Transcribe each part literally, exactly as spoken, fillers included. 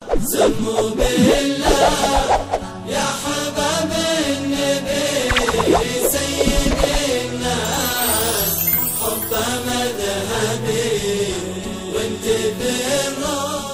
سموا بالله يا حباب النبي سيد الناس حبه مذهبي وانت بالروح.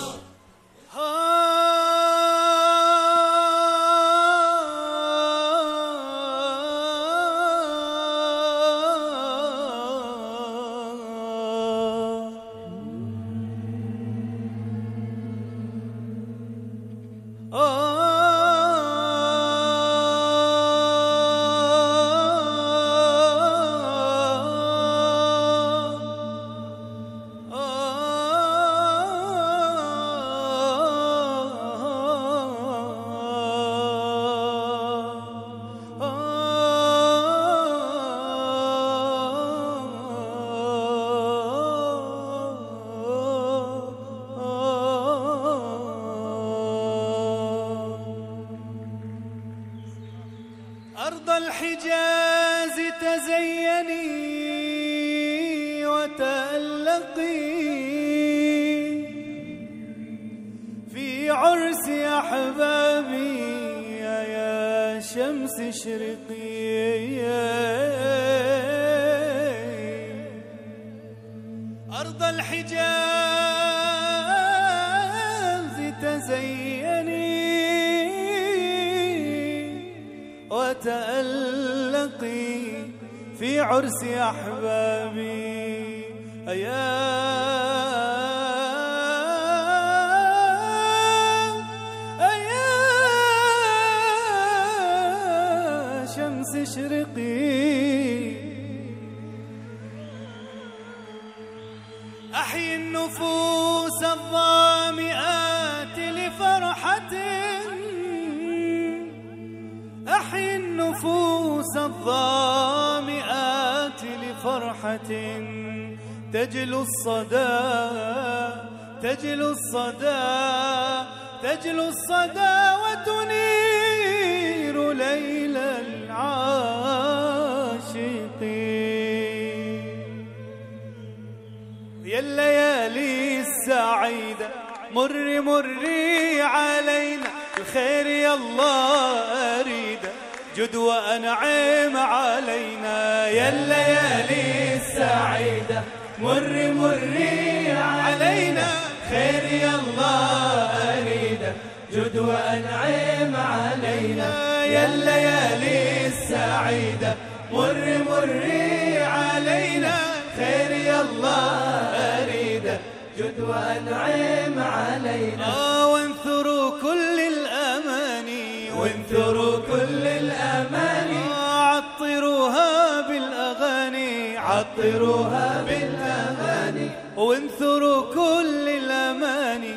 أرض الحجاز تزيني وتألقي في عرس أحبابي يا شمس اشرقي. أرض الحجاز تزيني وتألقي في عرس أحبابي يا يا شمس اشرقي. أحيي النفوس الظامئات لفرحة، أحيي النفوس الظامئات لفرحة تجلو الصدى تجلو الصدى تجلو الصدى وتنير ليل العاشقين. يا الليالي السعيدة مري مري علينا الخير يا الله أريده جد وأنعم علينا. يا الليالي السعيدة مري مري علينا خير يا الله أريده جد وأنعم علينا. يا الليالي السعيدة مري مري علينا خير يا الله أريده جد وأنعم علينا. آه وانثروا كل الأماني وانثروا كل الأماني عطروها بالأغاني عطروها بالأغاني وانثروا كل الأماني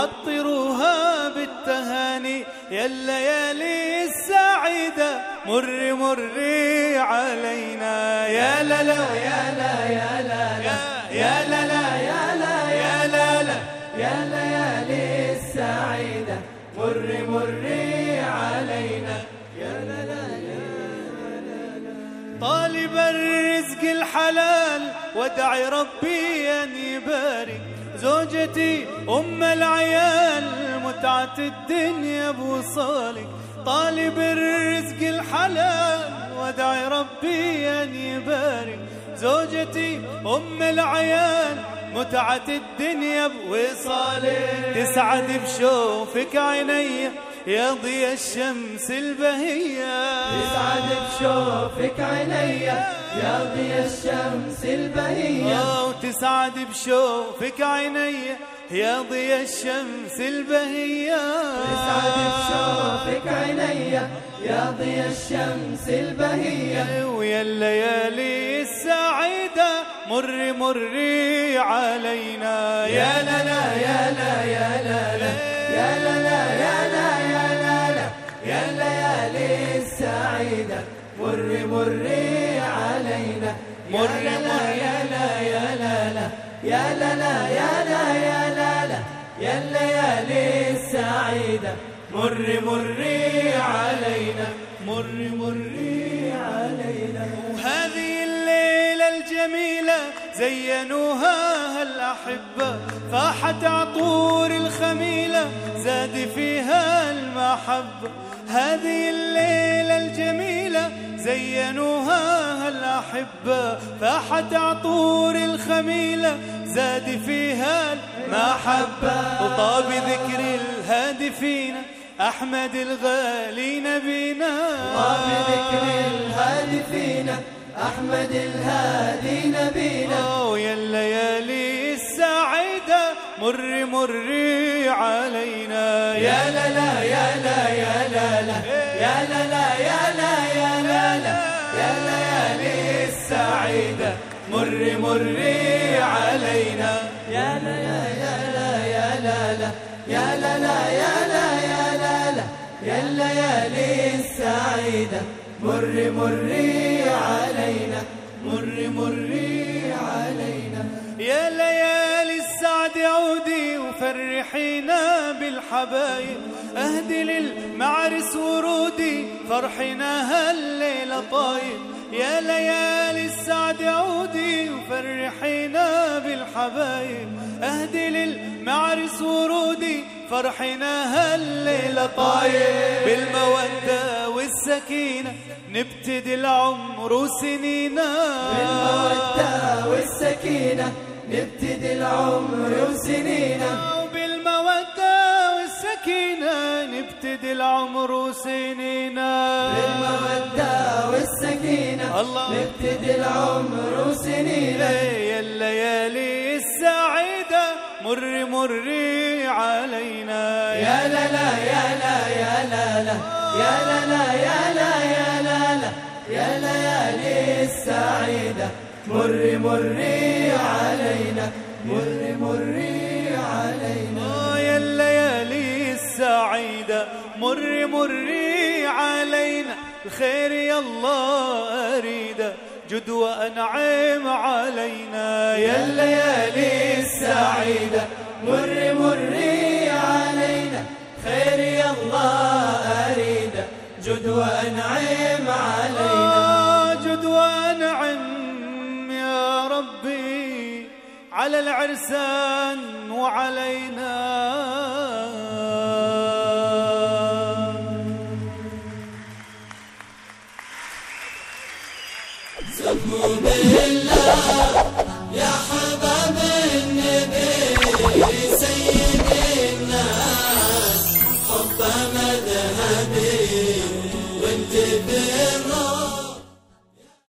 عطروها بالتهاني. يا الليالي السعيدة مري مري علينا يا لا لا يا لا يا لا يا لا لا يا لا يا لا لا يا الليالي السعيدة مري مري علينا يا لا لا يا لا لا. طالب الرزق الحلال وادعي ربي أن يبارك زوجتي أم العيال متعة الدنيا بوصالك. طالب الرزق الحلال وادعي ربي أن يبارك زوجتي أم العيال متعة الدنيا بوصالك. تسعد بشوفك عيني يا ضيا الشمس البهية تسعد بشوفك عيني يا ضيا الشمس البهية وتسعد بشوفك عيني يا ضيا الشمس البهية تسعد بشوفك عيني يا ضيا الشمس البهية. ويا الليالي السعيدة مري مري علينا يا لا لا يا لا يا لا لا يا لا لا يا لا يا لا لا يا الليالي السعيدة مري مري علينا مري مري يا لا يا لا لا يا لا لا يا لا يا لا لا يا الليالي السعيدة مري مري علينا مري مري علينا. وهذه الليلة الجميلة زينوها الأحبة فاحت عطور الخميلة زاد فيها المحبة. هذه الليلة الجميلة زينوها الأحبة، فاحت عطور الخميلة زاد فيها المحبة. وطاب ذكر الهادفين أحمد الغالي نبينا، طاب ذكر الهادفين أحمد الهادي نبينا. ويا الليالي السعيدة مر مري علينا، يا لا لا يا لا يا لا لا يا لا لا يا لا يا لا لا يا الليالي السعيدة مر مري علينا. يا لا لا يا لا يا لا لا يا لا لا يا لا يا لا لا يا الليالي السعيدة مر مري علينا، مر مري علينا. يا ليالي السعد عودي وفرحينا بالحبايب، أهدي للمعرس ورودي فرحنا هالليلة طايب. يا ليالي السعد عودي وفرحينا بالحبايب، أهدي للمعرس ورودي فرحنا هالليلة طايب. بالمودة والسكينة نبتدي العمر سنينا، بالمودة والسكينة نبتدي العمر وسنينا. وبالمودة والسكينة نبتدي العمر سنينا، بالمودة والسكينة الله نبتدي العمر وسنينا. يا الليالي السعيدة مر مري علينا. يا لا لا يا لا يا لا لا يا لا لا يا لا يا لا لا يا ليالي السعيدة مر مري علينا، مر مري علينا. يا الليالي السعيدة مر مري علينا. الخير يا الله أريده جد وأنعم علينا. يا الليالي السعيدة مر مري علينا، خير يا الله أريده جد وأنعم علينا. جد وأنعم يا ربي على العرسان وعلينا. سموا